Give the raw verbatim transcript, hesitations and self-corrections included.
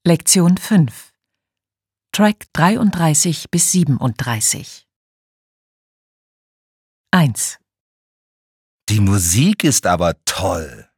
Lektion fünf. Track dreiunddreißig bis siebenunddreißig. eins. Die Musik ist aber toll.